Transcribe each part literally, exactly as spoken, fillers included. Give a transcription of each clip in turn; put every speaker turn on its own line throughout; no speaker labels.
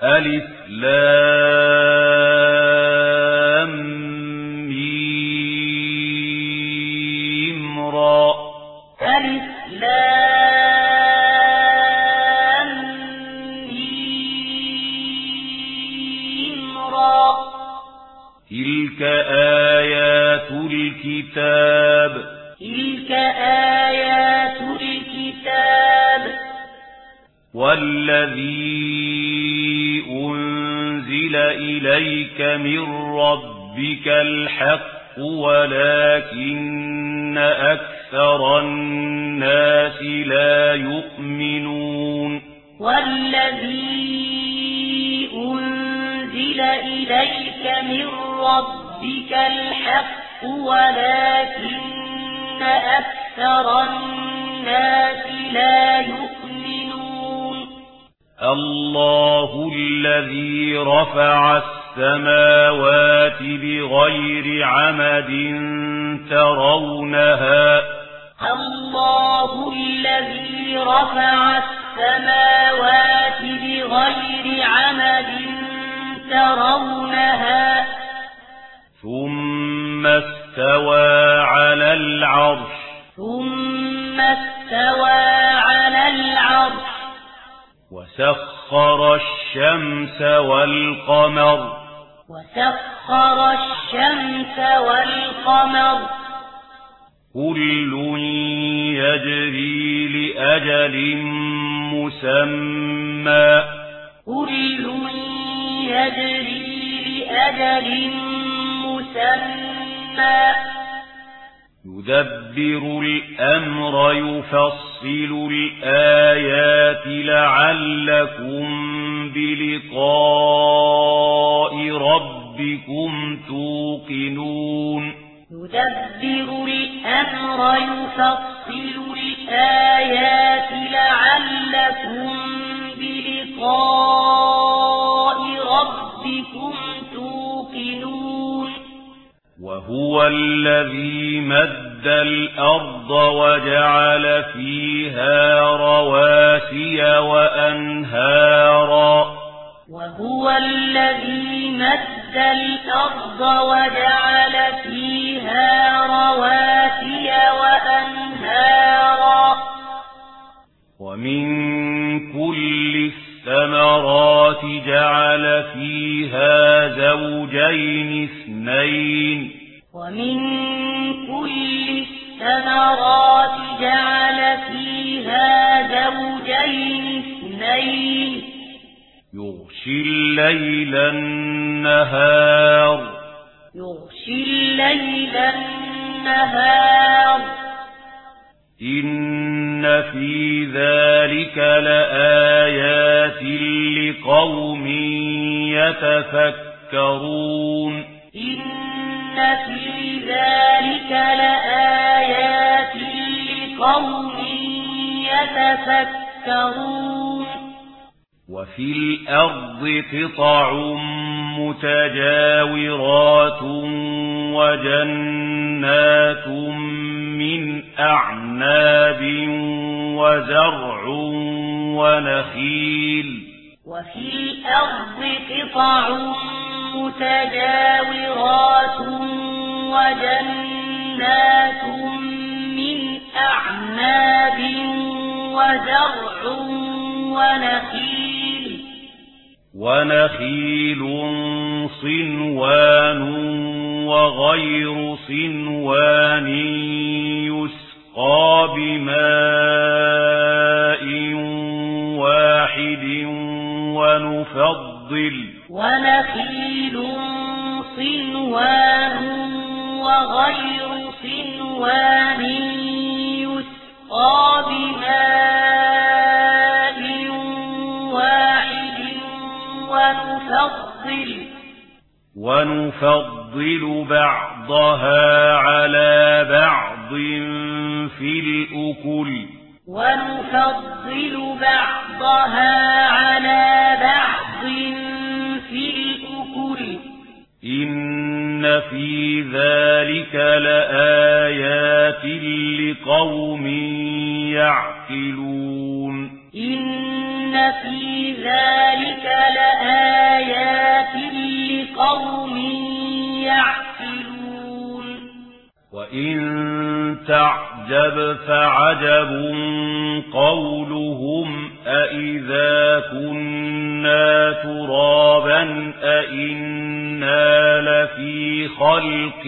ألف لام ميم را
ألف لام ميم را
تلك آيات الكتاب
تلك آيات الكتاب
والذي أنزل إليك من ربك الحق ولكن أكثر الناس لا يؤمنون
والذي أنزل إليك من ربك الحق ولكن أكثر الناس لا يؤمنون
الله الذي رفع السماوات بغير عمد ترونها
الله الذي رفع السماوات بغير عمد ترونها
ثم استوى على العرش
ثم استوى على العرش
وسخر الشمس والقمر
وسخر الشمس والقمر
كل يجري لأجل مسمى
كل يجري لأجل مسمى
يدبر الأمر يفصل الآيات لعلكم بلقاء ربكم توقنون
يدبر الأمر يفصل الآيات لعلكم بلقاء ربكم توقنون
وهو الذي مد الأرض وجعل فيها رواسي وأنهارا
وهو الذي مد الأرض وجعل فيها رواسي وأنهارا
ومن كل الثمرات جعل فيها زوجين اثنين
ومن كل الثمرات جعل فيها زوجين اثنين
يغشي الليل النهار
يغشي الليل النهار
إن في ذلك لآيات لقوم يتفكرون
إن في ذلك لآيات لقوم يتفكرون
وفي الأرض قطع متجاورات وجنات من أعناب وزرع ونخيل
وفي الأرض قطع متجاورات وجنات من أعناب وزرع ونخيل
ونخيل صنوان وغير صنوان يسقى بماء واحد ونفضل
ونخيل صنوان وغير صنوان يسقى بماء واحد ونفضل
ونفضل بعضها على بعض في الأكل
ونفضل بعضها على بعض في الأكل
إن في ذلك لآيات لقوم يعقلون
إن في ذلك لآيات
تعجب فعجب قولهم أإذا كنا ترابا أإنا لفي خلق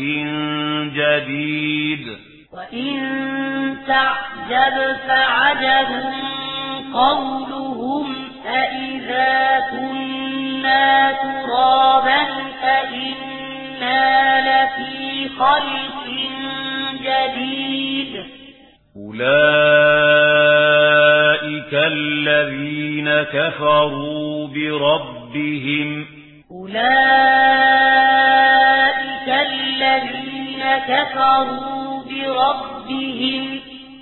جديد
وإن تعجب فعجب قولهم أإذا كنا ترابا أإنا لفي خلق جديد
أولئك الذين كفروا بربهم
أولئك الذين كفروا بربهم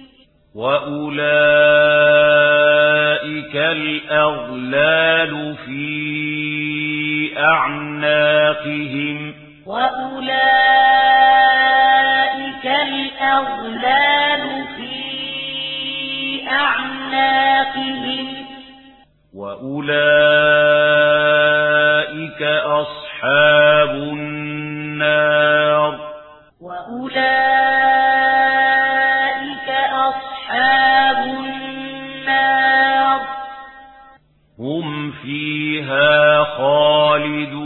وأولئك الأغلال في أعناقهم
وأولئك الأغلال في أعناقهم
وأولئك أصحاب النار
وأولئك أصحاب النار
هم فيها خالدون